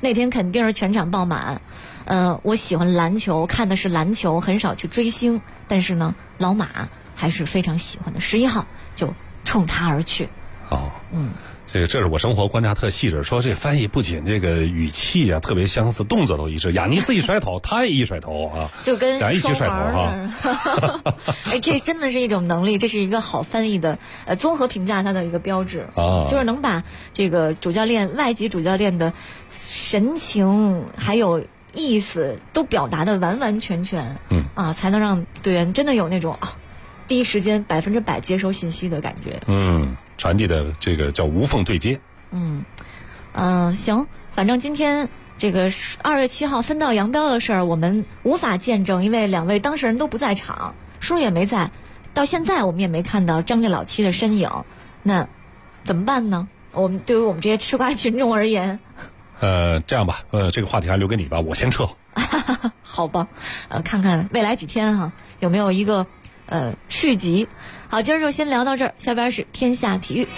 那天肯定是全场爆满。我喜欢篮球，看的是篮球，很少去追星，但是呢，老马还是非常喜欢的。11号就冲他而去。 这是我生活观察特细致，说这翻译不仅这个语气啊特别相似，动作都一致。雅尼斯一甩头，他也一甩头啊， 就跟俩人一起甩头啊。 这真的是一种能力，这是一个好翻译的综合评价他的一个标志啊，就是能把这个外籍主教练的神情还有意思都表达的完完全全，才能让队员真的有那种第一时间100%接收信息的感觉。 传递的这个叫无缝对接。 行，反正今天这个2月7号分道扬镳的事儿，我们无法见证，因为2位当事人都不在场，叔也没在，到现在我们也没看到张家老七的身影，那怎么办呢？对于我们这些吃瓜群众而言， 这样吧，这个话题还留给你吧，我先撤。 好吧，看看未来几天有没有一个续集。好，今儿就先聊到这儿，下边是天下体育。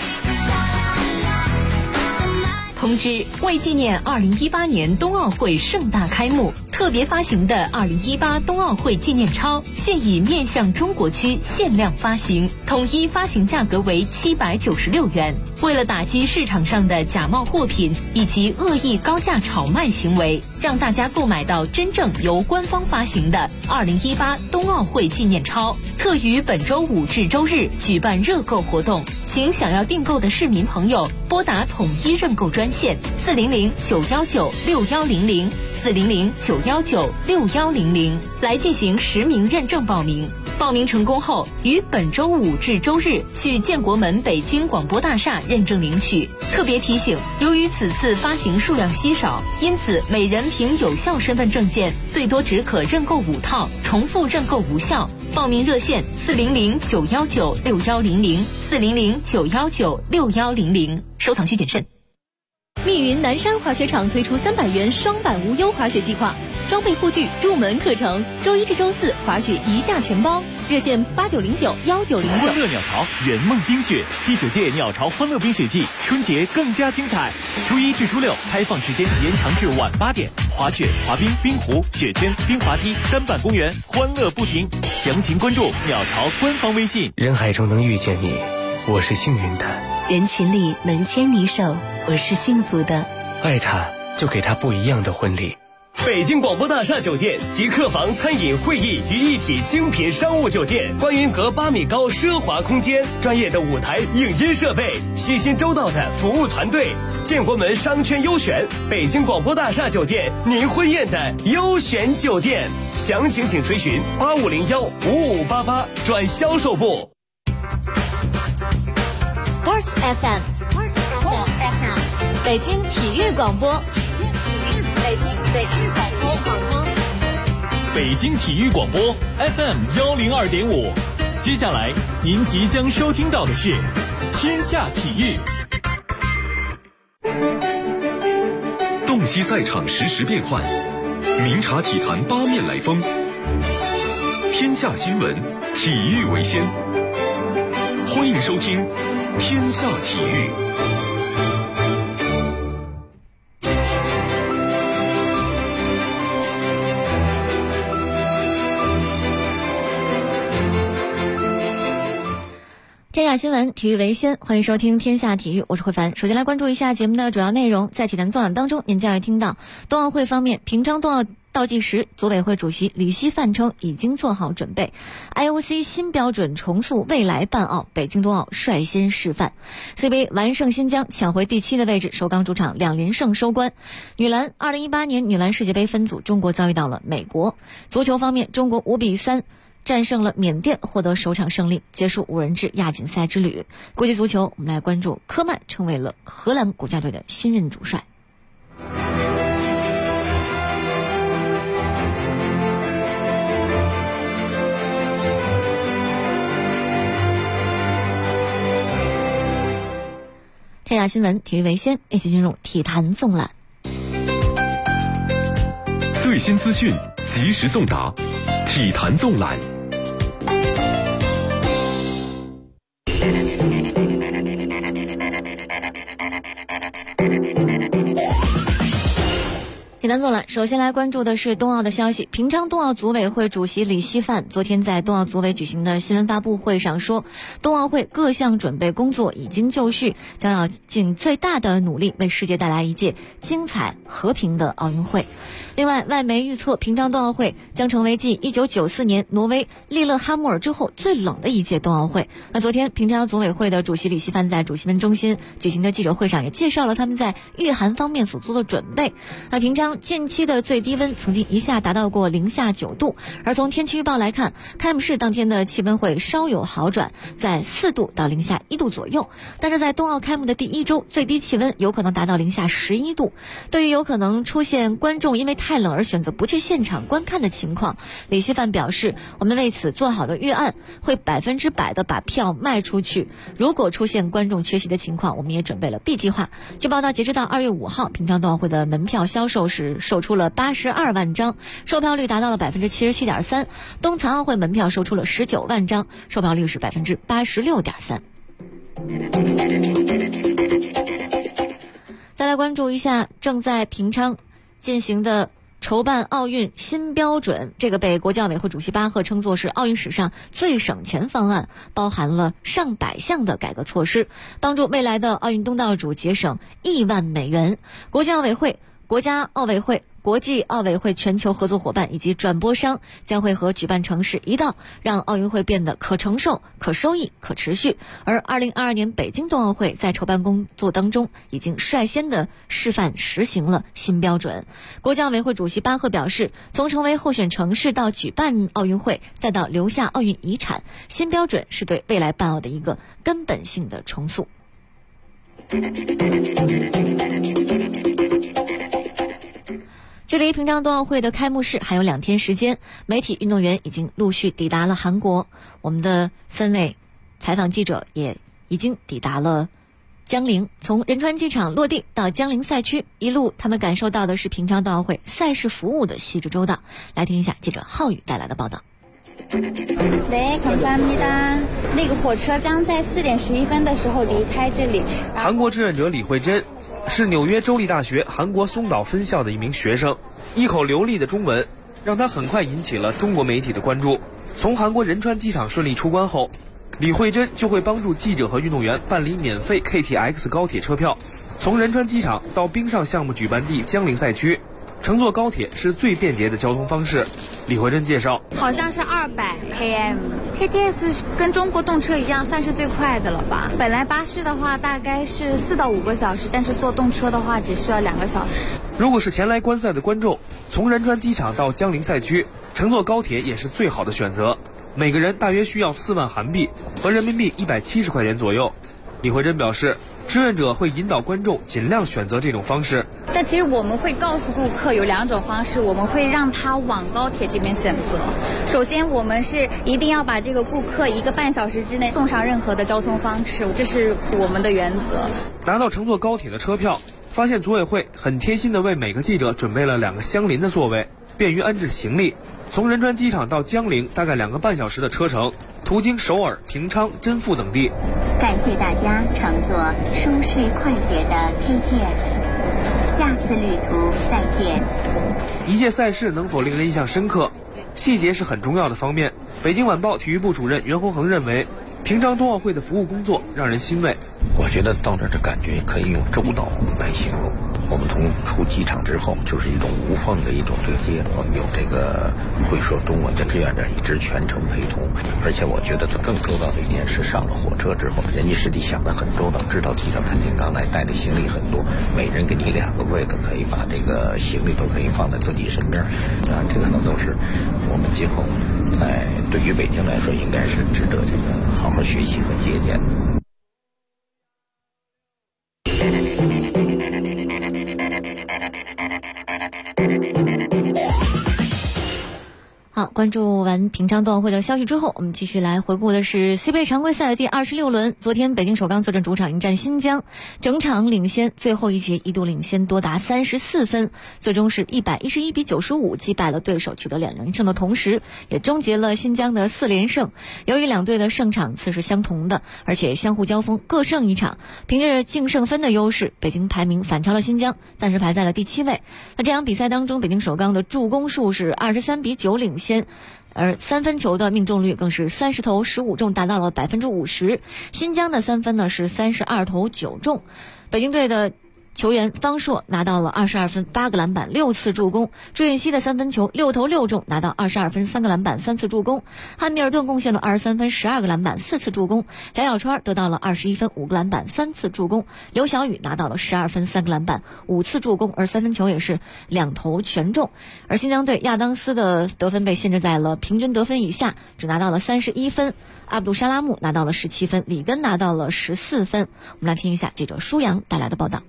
通知：为纪念2018年冬奥会盛大开幕，特别发行的2018冬奥会纪念钞现已面向中国区限量发行，统一发行价格为796元。为了打击市场上的假冒货品以及恶意高价炒卖行为，让大家购买到真正由官方发行的2018冬奥会纪念钞，特于本周5至周日举办热购活动。请想要订购的市民朋友拨打统一认购专线400-919-6100 400-919-6100来进行实名认证报名。报名成功后，于本周5至周日去建国门北京广播大厦认证领取。特别提醒，由于此次发行数量稀少，因此每人凭有效身份证件最多只可认购5套，重复认购无效。报名热线400-919-6100 400-919-6100。收藏需谨慎。 密云南山滑雪场推出300元双板无忧滑雪计划，装备护具、入门课程，周1至周4滑雪一价全包。热线8909-1909。 欢乐鸟巢圆梦冰雪第9届鸟巢欢乐冰雪季，春节更加精彩。初1至初6开放时间延长至晚8点，滑雪、滑冰、冰壶、雪圈、冰滑梯、单板公园，欢乐不停。详情关注鸟巢官方微信。 人海中能遇见你，我是幸运的； 人群里能牵你手，我是幸福的。 爱他，就给他不一样的婚礼。 北京广播大厦酒店集客房、餐饮、会议于一体精品商务酒店，观音阁8米高奢华空间，专业的舞台影音设备，细心周到的服务团队。建国门商圈优选，北京广播大厦酒店，您婚宴的优选酒店。详情请垂询8501-5588转销售部。 Sports FM， 北京体育广播，北京广播。 北京体育广播 FM102.5。接下来您即将收听到的是天下体育。 洞悉赛场实时变幻，明察体坛八面来风。天下新闻，体育为先。欢迎收听天下体育。 天下新闻，体育为先，欢迎收听天下体育，我是慧凡。首先来关注一下节目的主要内容。在体坛纵览当中，您将会听到冬奥会方面，平昌冬奥倒计时，组委会主席李希范称已经做好准备。IOC 新标准重塑未来办奥，北京冬奥率先示范。CBA 完胜新疆，抢回第7的位置，首钢主场2连胜收官。女篮2018年女篮世界杯分组，中国遭遇到了美国。足球方面，中国5比3战胜了缅甸，获得首场胜利，结束5人制亚锦赛之旅。国际足球，我们来关注科曼成为了荷兰国家队的新任主帅。天下新闻，体育为先，一起进入体坛纵览。 最新资讯，及时送达，体坛纵览。 体坛纵览，首先来关注的是冬奥的消息。平昌冬奥组委会主席李希范昨天在冬奥组委举行的新闻发布会上说，冬奥会各项准备工作已经就绪，将要尽最大的努力为世界带来一届精彩和平的奥运会。另外，外媒预测平昌冬奥会将成为继1994年挪威利勒哈默尔之后最冷的一届冬奥会。那昨天平昌组委会的主席李希范在主新闻中心举行的记者会上也介绍了他们在御寒方面所做的准备。那平昌近期的最低温曾经一下达到过-9度，而从天气预报来看，开幕式当天的气温会稍有好转，在4度到-1度左右。但是在冬奥开幕的第1周，最低气温有可能达到-11度。对于有可能出现观众因为太冷而选择不去现场观看的情况，李希范表示，我们为此做好了预案，会100%的把票卖出去。如果出现观众缺席的情况，我们也准备了 B 计划。据报道，截止到2月5号，平昌冬奥会的门票销售是售出了82万张，售票率达到了 77.3%。冬残奥会门票售出了19万张，售票率是 86.3%。再来关注一下正在平昌进行的筹办奥运新标准，这个被国际奥委会主席巴赫称作是奥运史上最省钱方案，包含了上百项的改革措施，帮助未来的奥运东道主节省亿万美元。国际奥委会、国家奥委会、国际奥委会全球合作伙伴以及转播商将会和举办城市一道，让奥运会变得可承受、可收益、可持续。而2022年北京冬奥会在筹办工作当中已经率先的示范实行了新标准。国际奥委会主席巴赫表示，从成为候选城市到举办奥运会，再到留下奥运遗产，新标准是对未来办奥的一个根本性的重塑。距离平昌冬奥会的开幕式还有2天时间，媒体运动员已经陆续抵达了韩国。我们的3位采访记者也已经抵达了江陵，从仁川机场落地到江陵赛区，一路他们感受到的是平昌冬奥会赛事服务的细致周到。来听一下记者浩宇带来的报道。 네, 감사합니다. 那个火车将在4点11分的时候离开这里。 韩国志愿者李慧珍是纽约州立大学韩国松岛分校的一名学生，一口流利的中文让他很快引起了中国媒体的关注。从韩国仁川机场顺利出关后，李慧珍就会帮助记者和运动员办理免费 KTX 高铁车票，从仁川机场到冰上项目举办地江陵赛区，乘坐高铁是最便捷的交通方式。李慧珍介绍， 好像是200 km KTX 跟中国动车一样，算是最快的了吧。本来巴士的话大概是4到5个小时，但是坐动车的话只需要2个小时。 如果是前来观赛的观众，从仁川机场到江陵赛区乘坐高铁也是最好的选择，每个人大约需要4万韩币，合人民币170块钱左右。李慧珍表示，志愿者会引导观众尽量选择这种方式。 但其实我们会告诉顾客有2种方式，我们会让他往高铁这边选择。首先，我们是一定要把这个顾客1个半小时之内送上任何的交通方式，这是我们的原则。 拿到乘坐高铁的车票，发现组委会很贴心地为每个记者准备了2个相邻的座位，便于安置行李。从仁川机场到江陵大概2个半小时的车程，途经首尔、平昌、真富等地。 感谢大家乘坐舒适快捷的 KTX， 下次旅途再见。 一届赛事能否令人印象深刻，细节是很重要的方面。北京晚报体育部主任袁宏恒认为，平昌冬奥会的服务工作让人欣慰。 我觉得到这感觉可以用周到来形容。我们从出机场之后就是一种无缝的一种对接，我们有这个会说中文的志愿者一直全程陪同，而且我觉得更周到的一点是上了火车之后，人家实际想得很周到，知道机场肯定刚来带的行李很多，每人给你2个位子，可以把这个行李都可以放在自己身边啊，这个呢都是我们今后对于北京来说应该是值得这个好好学习和借鉴的。 好，关注完平昌冬奥会的消息之后，我们继续来回顾的是 CBA 常规赛的第26轮。昨天北京首钢坐镇主场迎战新疆，整场领先，最后一节一度领先多达34分，最终是111比95击败了对手，取得2连胜的同时，也终结了新疆的4连胜。由于两队的胜场次是相同的，而且相互交锋各胜1场，凭着净胜分的优势，北京排名反超了新疆，暂时排在了第7位。那这场比赛当中，北京首钢的助攻数是23比9领先，而三分球的命中率更是30投15中，达到了50%。新疆的3分呢是32投9中。北京队的球员方硕拿到了22分8个篮板6次助攻，朱彦曦的3分球6投6中，拿到22分3个篮板3次助攻，汉密尔顿贡献了23分12个篮板4次助攻，翟小川得到了21分5个篮板3次助攻，刘晓宇拿到了12分3个篮板5次助攻，而三分球也是2投全中。而新疆队亚当斯的得分被限制在了平均得分以下，只拿到了31分，阿卜杜沙拉木拿到了17分，里根拿到了14分。我们来听一下记者舒阳带来的报道。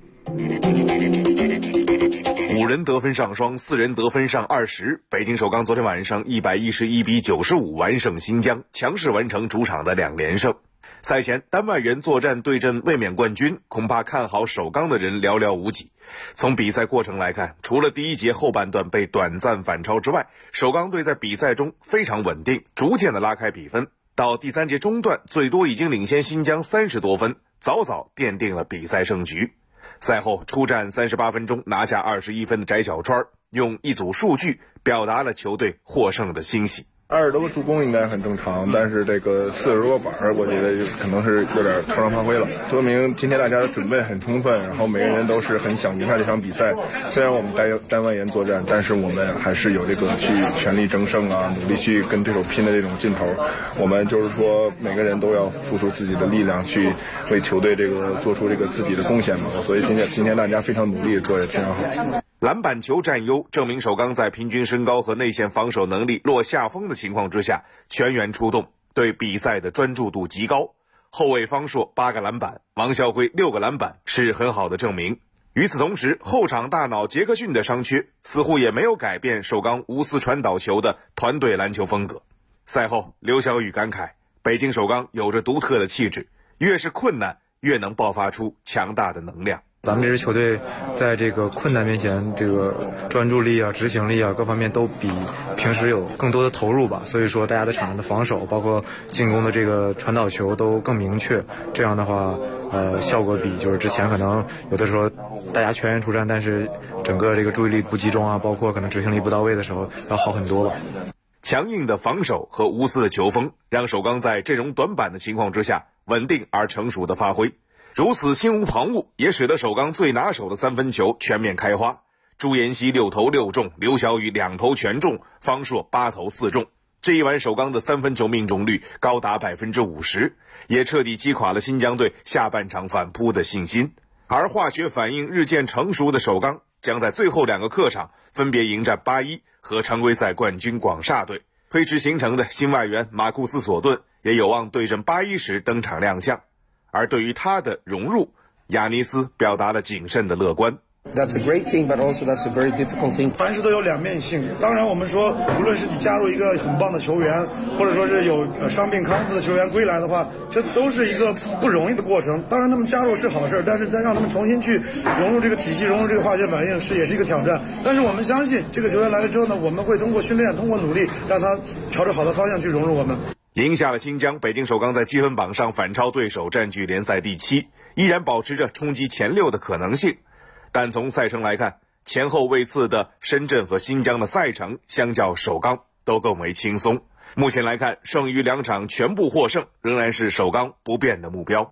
5人得分上双，4人得分上20。北京首钢昨天晚上111比95完胜新疆，强势完成主场的2连胜。赛前单外援作战对阵卫冕冠军，恐怕看好首钢的人寥寥无几。从比赛过程来看，除了第一节后半段被短暂反超之外，首钢队在比赛中非常稳定，逐渐的拉开比分。到第3节中段，最多已经领先新疆30多分，早早奠定了比赛胜局。赛后出战38分钟拿下21分的翟小川，用一组数据表达了球队获胜的欣喜。 20多个助攻应该很正常，但是这个40多个板我觉得可能是有点超常发挥了，说明今天大家的准备很充分，然后每个人都是很想赢下这场比赛。虽然我们单外援作战，但是我们还是有这个去全力争胜啊，努力去跟对手拼的这种劲头。我们就是说每个人都要付出自己的力量，去为球队这个做出这个自己的贡献嘛。所以今天大家非常努力，做得非常好。 篮板球占优，证明首钢在平均身高和内线防守能力落下风的情况之下，全员出动，对比赛的专注度极高。后卫方硕8个篮板，王啸辉6个篮板是很好的证明。与此同时，后场大脑杰克逊的伤缺似乎也没有改变首钢无私传导球的团队篮球风格。赛后，刘晓宇感慨，北京首钢有着独特的气质，越是困难越能爆发出强大的能量。 咱们这支球队在这个困难面前，这个专注力啊、执行力啊各方面都比平时有更多的投入吧。所以说，大家在场上的防守，包括进攻的这个传导球都更明确。这样的话，效果比就是之前可能有的时候大家全员出战，但是整个这个注意力不集中啊，包括可能执行力不到位的时候要好很多吧。 强硬的防守和无私的球风，让首钢在阵容短板的情况之下，稳定而成熟的发挥。如此心无旁骛，也使得首钢最拿手的三分球全面开花。朱彦曦6投6中，刘晓宇2投全中，方硕8投4中。这一晚首钢的三分球命中率高达50%，也彻底击垮了新疆队下半场反扑的信心。而化学反应日渐成熟的首钢将在最后2个客场分别迎战81和常规赛冠军广厦队。推迟形成的新外援马库斯·索顿也有望对阵81时登场亮相。而对于他的融入，亚尼斯表达了谨慎的乐观。 That's a great thing, but also that's a very difficult thing. 凡事都有两面性。当然，我们说，无论是你加入一个很棒的球员，或者说是有伤病康复的球员归来的话，这都是一个不容易的过程。当然，他们加入是好事，但是再让他们重新去融入这个体系，融入这个化学反应也是一个挑战。但是我们相信，这个球员来了之后呢，我们会通过训练，通过努力，让他朝着好的方向去融入我们。 赢下了新疆，北京首钢在积分榜上反超对手，占据联赛第7，依然保持着冲击前6的可能性。但从赛程来看，前后位次的深圳和新疆的赛程相较首钢都更为轻松。目前来看，剩余2场全部获胜仍然是首钢不变的目标。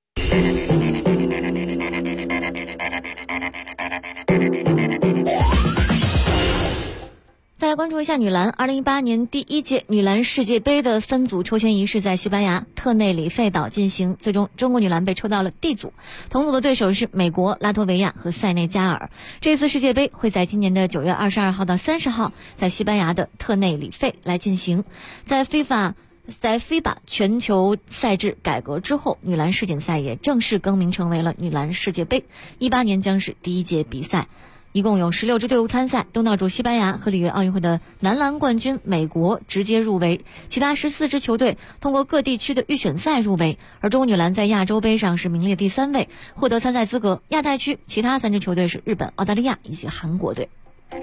再来关注一下女篮，2018年第1届女篮世界杯的分组抽签仪式在西班牙特内里费岛进行，最终中国女篮被抽到了 D 组，同组的对手是美国、拉脱维亚和塞内加尔。这次世界杯会在今年的9月22号到30号在西班牙的特内里费来进行。在 FIBA 全球赛制改革之后，女篮世锦赛也正式更名成为了女篮世界杯，18年将是第1届比赛。 一共有16支队伍参赛，东道主西班牙和里约奥运会的男篮冠军美国直接入围，其他14支球队通过各地区的预选赛入围，而中国女篮在亚洲杯上是名列第3位，获得参赛资格。亚太区其他3支球队是日本、澳大利亚以及韩国队。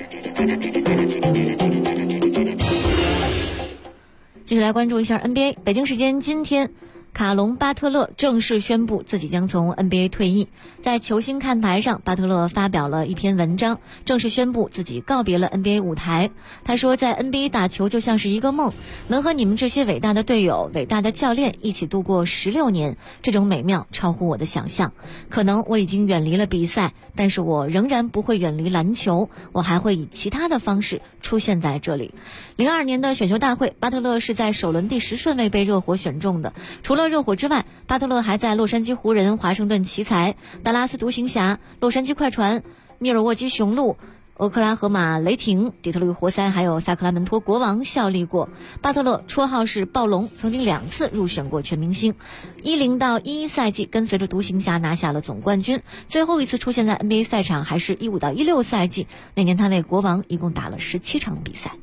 继续来关注一下 NBA。 北京时间今天，卡隆·巴特勒正式宣布自己将从 NBA 退役。在球星看台上，巴特勒发表了一篇文章，正式宣布自己告别了 NBA 舞台。他说，在 NBA 打球就像是一个梦，能和你们这些伟大的队友、伟大的教练一起度过16年，这种美妙超乎我的想象。可能我已经远离了比赛，但是我仍然不会远离篮球，我还会以其他的方式出现在这里。02年的选秀大会，巴特勒是在首轮第10顺位被热火选中的。除了热火之外，巴特勒还在洛杉矶湖人、华盛顿奇才、达拉斯独行侠、洛杉矶快船、密尔沃基雄鹿、俄克拉荷马雷霆、底特律活塞还有萨克拉门托国王效力过。巴特勒绰号是暴龙，曾经2次入选过全明星。10到11赛季跟随着独行侠拿下了总冠军，最后一次出现在 NBA 赛场还是15到16赛季，那年他为国王一共打了17场比赛。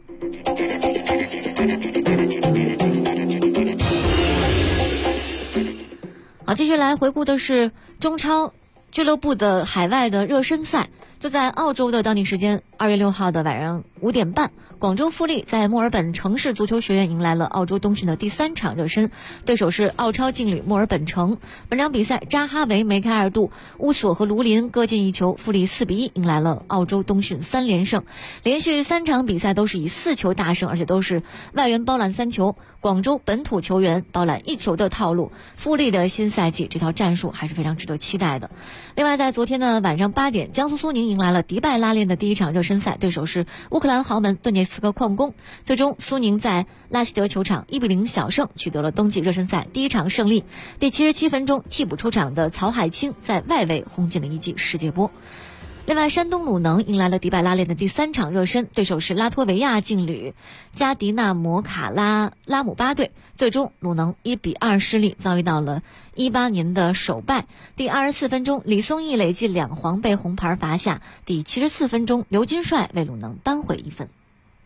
好，继续来回顾的是中超俱乐部的海外的热身赛。就在澳洲的当地时间2月6号的晚上5点半，广州富力在墨尔本城市足球学院迎来了澳洲冬训的第3场热身，对手是澳超劲旅墨尔本城。本场比赛，扎哈维、梅开2度，乌索和卢林各进1球，富力4比1迎来了澳洲冬训3连胜。连续3场比赛都是以4球大胜，而且都是外援包揽3球，广州本土球员包揽1球的套路。富力的新赛季这套战术还是非常值得期待的。另外，在昨天的晚上8点，江苏苏宁迎来了迪拜拉练的第1场热身赛，对手是乌克兰豪门顿涅茨克矿工。最终苏宁在拉希德球场1比0小胜，取得了冬季热身赛第1场胜利。第77分钟，替补出场的曹海清在外围轰进了1记世界波。另外，山东鲁能迎来了迪拜拉练的第3场热身，对手是拉脱维亚劲旅加迪纳摩卡拉姆巴队。最终鲁能1比2失利，遭遇到了18年的首败。第24分钟，李松义累计2黄被红牌罚下。第74分钟，刘金帅为鲁能扳回1分。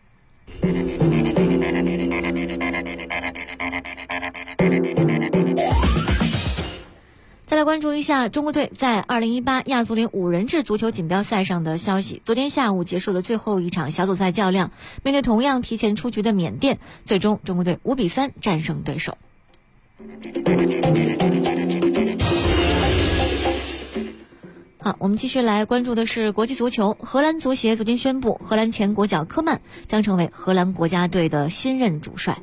再来关注一下中国队在2018亚足联5人制足球锦标赛上的消息。昨天下午结束了最后一场小组赛较量，面对同样提前出局的缅甸，最终中国队5比3战胜对手。好，我们继续来关注的是国际足球。荷兰足协昨天宣布，荷兰前国脚科曼将成为荷兰国家队的新任主帅。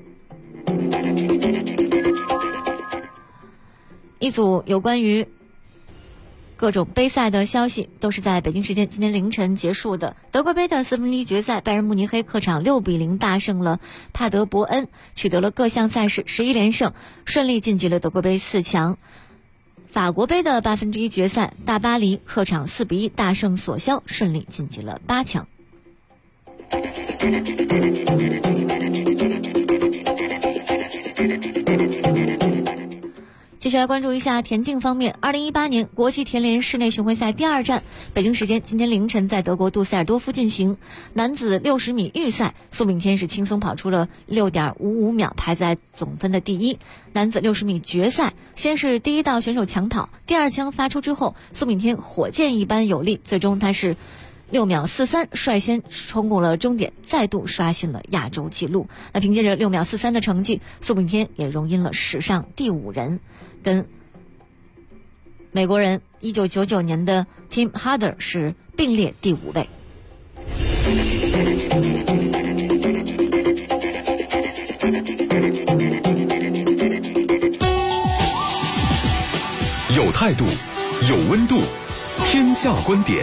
一组有关于各种杯赛的消息都是在北京时间今天凌晨结束的。德国杯的1/4决赛，拜仁慕尼黑客场6比0大胜了帕德伯恩，取得了各项赛事11连胜，顺利晋级了德国杯4强。法国杯的1/8决赛，大巴黎客场4比1大胜索肖，顺利晋级了8强。继续来关注一下田径方面。2018年国际田联室内巡回赛第2站，北京时间今天凌晨在德国杜塞尔多夫进行。男子60米预赛，苏炳添是轻松跑出了6.55秒，排在总分的第1。男子60米决赛，先是第1道选手抢跑，第2枪发出之后，苏炳添火箭一般有力，最终他是6秒43率先冲过了终点，再度刷新了亚洲纪录。那凭借着6秒43的成绩，苏炳添也荣膺了史上第5人，跟美国人1999年的 Tim Harder 是并列第5位。 有态度，有温度，天下观点。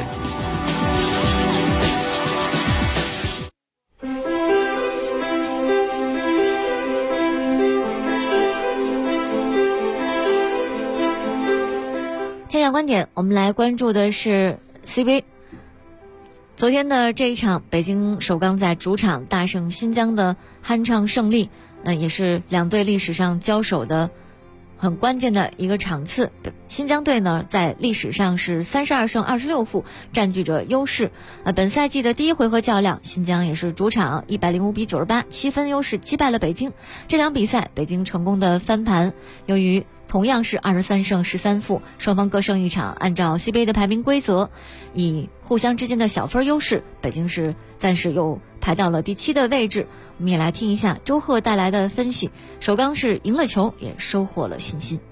天下观点，我们来关注的是 CBA。昨天的这一场，北京首钢在主场大胜新疆的酣畅胜利，也是两队历史上交手的很关键的一个场次。新疆队呢在历史上是32胜26负，占据着优势。本赛季的第一回合较量，新疆也是主场105比98，7分优势击败了北京。这场比赛北京成功的翻盘，由于同样是23胜13负，双方各胜一场。按照 CBA 的排名规则，以互相之间的小分优势，北京是暂时又排到了第7的位置。我们也来听一下周贺带来的分析。首钢是赢了球，也收获了信心。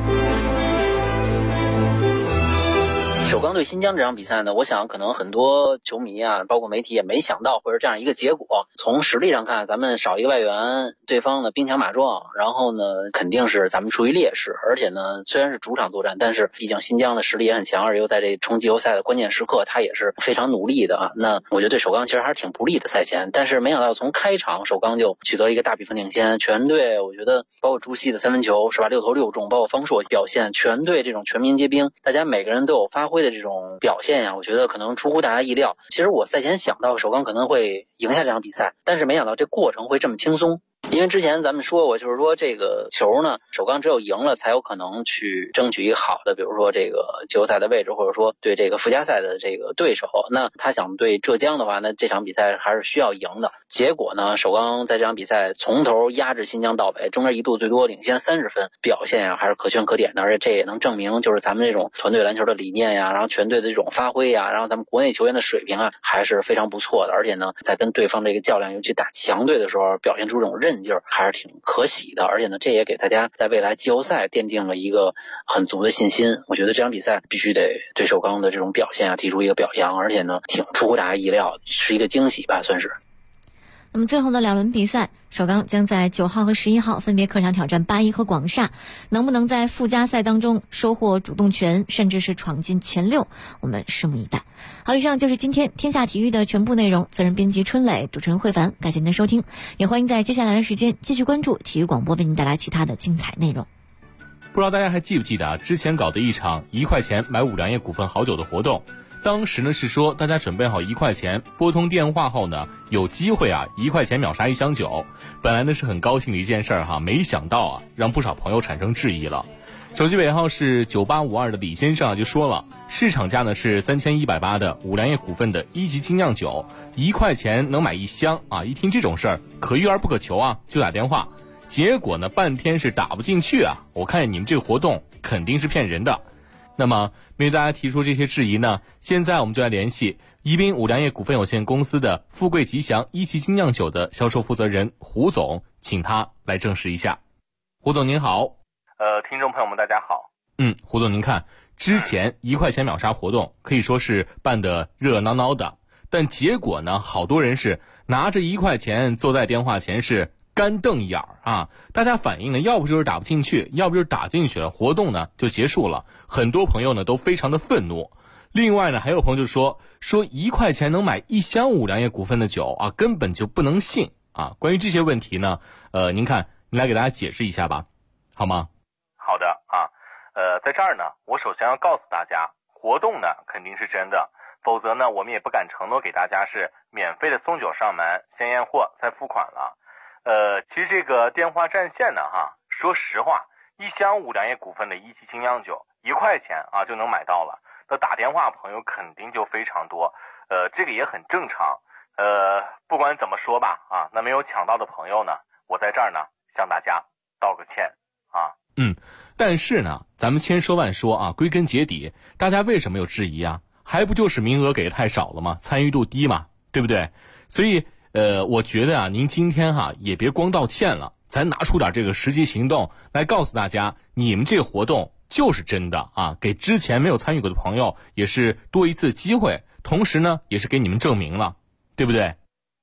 首钢对新疆这场比赛呢，我想可能很多球迷啊，包括媒体也没想到会是这样一个结果。从实力上看，咱们少一个外援，对方呢兵强马壮，然后呢肯定是咱们处于劣势。而且呢，虽然是主场作战，但是毕竟新疆的实力也很强，而又在这冲季后赛的关键时刻，他也是非常努力的啊。那我觉得对首钢其实还是挺不利的赛前，但是没想到从开场首钢就取得一个大比分领先。全队我觉得包括朱熹的3分球是吧，6投6中，包括方硕表现，全队这种全民皆兵，大家每个人都有发挥的这种表现呀，我觉得可能出乎大家意料。其实我赛前想到首钢可能会赢下这场比赛，但是没想到这过程会这么轻松。因为之前咱们说过，就是说这个球呢，首钢只有赢了才有可能去争取一个好的，比如说这个季后赛的位置，或者说对这个附加赛的这个对手。那他想对浙江的话，那这场比赛还是需要赢的。结果呢，首钢在这场比赛从头压制新疆到尾，中间一度最多领先30分，表现呀还是可圈可点的。而且这也能证明，就是咱们这种团队篮球的理念呀，然后全队的这种发挥呀，然后咱们国内球员的水平啊，还是非常不错的。而且呢，在跟对方这个较量，尤其打强队的时候，表现出这种韧劲儿，还是挺可喜的。而且呢，这也给大家在未来季后赛奠定了一个很足的信心。我觉得这场比赛必须得对首钢的这种表现啊提出一个表扬，而且呢，挺出乎大家意料，是一个惊喜吧，算是。 那么最后的2轮比赛，首钢将在9号和11号分别客场挑战8-1和广厦，能不能在附加赛当中收获主动权，甚至是闯进前6，我们拭目以待。好，以上就是今天天下体育的全部内容。责任编辑春磊，主持人慧凡，感谢您的收听，也欢迎在接下来的时间继续关注体育广播为您带来其他的精彩内容。 不知道大家还记不记得之前搞的一场1块钱买五粮液股份好酒的活动，当时呢是说大家准备好1块钱，拨通电话后呢有机会啊1块钱秒杀1箱酒。本来呢是很高兴的一件事儿哈，没想到啊让不少朋友产生质疑了。手机尾号是9852的李先生啊就说了，市场价呢是3180的五粮液股份的1级精酿酒，1块钱能买1箱啊！一听这种事儿，可遇而不可求啊，就打电话。结果呢半天是打不进去啊！我看你们这个活动肯定是骗人的。那么面对大家提出这些质疑呢，现在我们就来联系宜宾五粮液股份有限公司的富贵吉祥1级精酿酒的销售负责人胡总，请他来证实一下。胡总您好。 听众朋友们大家好。 胡总您看，之前1块钱秒杀活动可以说是办得热热闹闹的，但结果呢，好多人是拿着1块钱坐在电话前是干瞪眼儿啊！大家反映呢，要不就是打不进去，要不就是打进去了，活动呢就结束了。很多朋友呢都非常的愤怒。另外呢，还有朋友就说1块钱能买1箱五粮液股份的酒啊，根本就不能信啊！关于这些问题呢，您来给大家解释一下吧，好吗？ 好的啊，在这儿呢，我首先要告诉大家，活动呢肯定是真的，否则呢我们也不敢承诺给大家是免费的送酒上门，先验货再付款了。其实这个电话占线呢说实话，1箱五粮液股份的1级精酿酒1块钱啊就能买到了，那打电话朋友肯定就非常多，这个也很正常。不管怎么说吧啊，那没有抢到的朋友呢，我在这儿呢向大家道个歉啊。 但是呢，咱们千说万说啊，归根结底，大家为什么有质疑啊？还不就是名额给的太少了吗？参与度低嘛，对不对？所以我觉得啊，您今天也别光道歉了，咱拿出点这个实际行动来告诉大家，你们这个活动就是真的啊，给之前没有参与过的朋友也是多一次机会，同时呢，也是给你们证明了，对不对？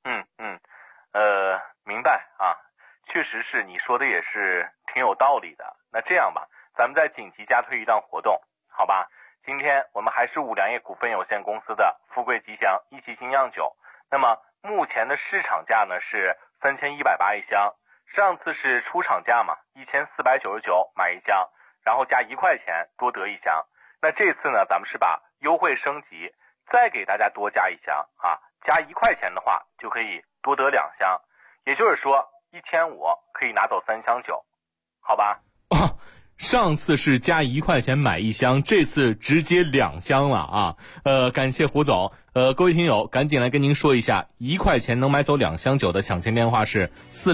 明白啊，确实是你说的也是挺有道理的。那这样吧，咱们再紧急加推一档活动，好吧？今天我们还是五粮液股份有限公司的富贵吉祥1级精酿酒，那么目前的市场价呢是3180一箱，上次是出厂价嘛，1499买1箱，然后加1块钱多得1箱。那这次呢，咱们是把优惠升级，再给大家多加1箱啊，加1块钱的话就可以多得2箱，也就是说1500可以拿走3箱酒，好吧？ 上次是加1块钱买1箱，这次直接2箱了啊！感谢胡总。各位听友，赶紧来跟您说一下，1块钱能买走2箱酒的抢钱电话是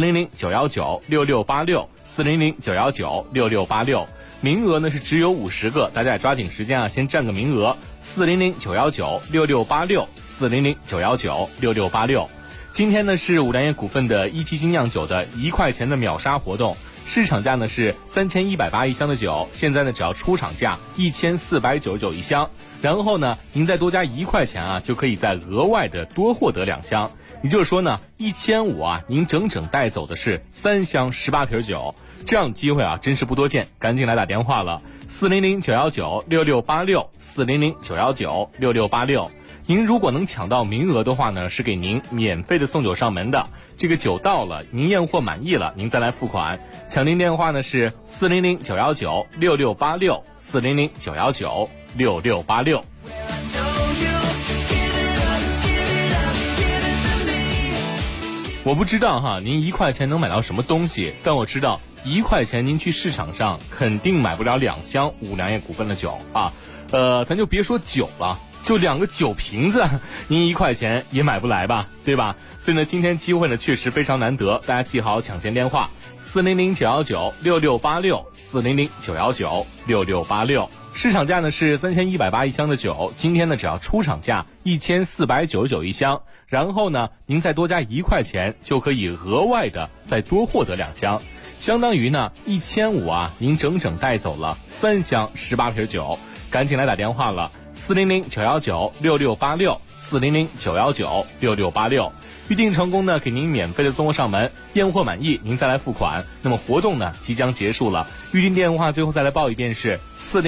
400-919-6686，400-919-6686。名额呢是只有50个，大家也抓紧时间啊，先占个名额。400-919-6686，400-919-6686。今天呢是五粮液股份的一期精酿酒的1块钱的秒杀活动。市场价呢是3180一箱的酒，现在呢只要出厂价1499一箱，然后呢您再多加1块钱啊，就可以再额外的多获得2箱。也就是说呢，1500啊，您整整带走的是3箱18瓶酒，这样的机会啊真是不多见，赶紧来打电话了，400-919-6686，400-919-6686。您如果能抢到名额的话呢，是给您免费的送酒上门的。这个酒到了，您验货满意了，您再来付款。抢订电话呢是400-919-6686，400-919-6686。我不知道哈，您1块钱能买到什么东西，但我知道1块钱您去市场上肯定买不了2箱五粮液股份的酒啊。咱就别说酒了，就2个酒瓶子，您1块钱也买不来吧，对吧？所以呢，今天机会呢确实非常难得，大家记好抢钱电话：400-919-6686，400-919-6686。市场价呢是3180一箱的酒，今天呢只要出厂价1499一箱，然后呢您再多加1块钱，就可以额外的再多获得2箱，相当于呢1500啊，您整整带走了3箱18瓶酒，赶紧来打电话了，400-919-6686，400-919-6686。预定成功呢，给您免费的送货上门，验货满意您再来付款。那么活动呢即将结束了，预定电话最后再来报一遍是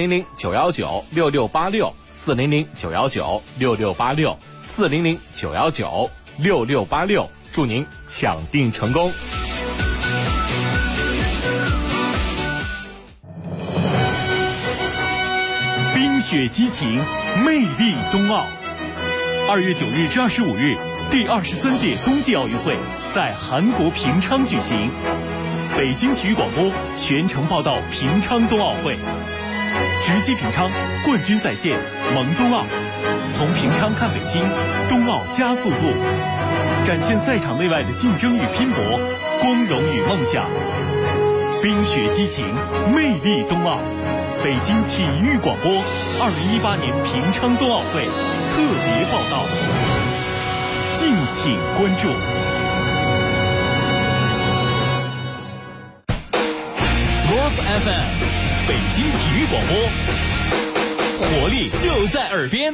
400-919-6686，400-919-6686，400-919-6686，祝您抢订成功。 冰雪激情，魅力冬奥。2月9日至25日，第23届冬季奥运会在韩国平昌举行。北京体育广播全程报道平昌冬奥会，直击平昌，冠军在线，萌冬奥。从平昌看北京，冬奥加速度，展现赛场内外的竞争与拼搏，光荣与梦想。冰雪激情，魅力冬奥。北京体育广播2018年平昌冬奥会特别报道，敬请关注。Sports FM， 北京体育广播，活力就在耳边。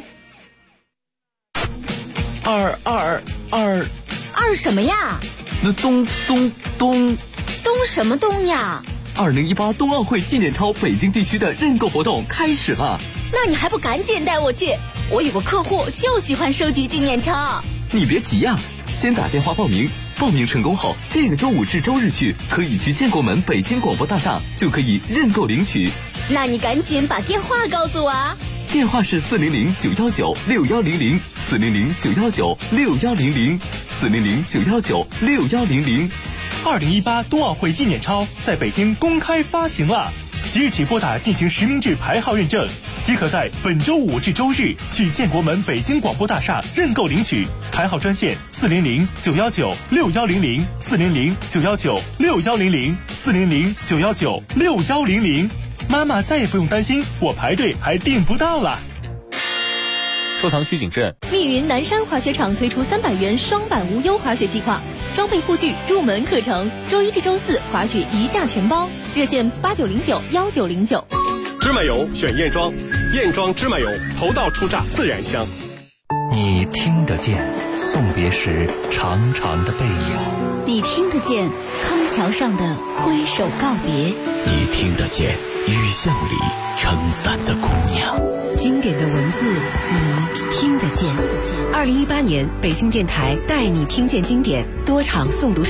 二什么呀？ 那东什么东呀 ？2018冬奥会纪念钞北京地区的认购活动开始了， 那你还不赶紧带我去？我有个客户就喜欢收集纪念钞。 你别急呀，先打电话报名，报名成功后，这个周五至周日去可以去建国门北京广播大厦，就可以认购领取。 那你赶紧把电话告诉我啊！ 电话是400-919-6100，400-919-6100，400-919-6100。2018冬奥会纪念钞在北京公开发行了，即日起拨打进行实名制牌号认证，即可在本周五至周日去建国门北京广播大厦认购领取。牌号专线400-919-6100，400-919-6100，400-919-6100。妈妈再也不用担心我排队还订不到了。 收藏需谨慎。 密云南山滑雪场推出300元双板无忧滑雪计划，装备护具入门课程，周一至周四滑雪一价全包，热线8909-1909。 芝麻油选燕庄，燕庄芝麻油头道出榨自然香。 你听得见送别时长长的背影， 你听得见康桥上的挥手告别， 你听得见雨巷里撑伞的姑娘。 经典的文字你听得见。2018年北京电台带你听见经典多场诵读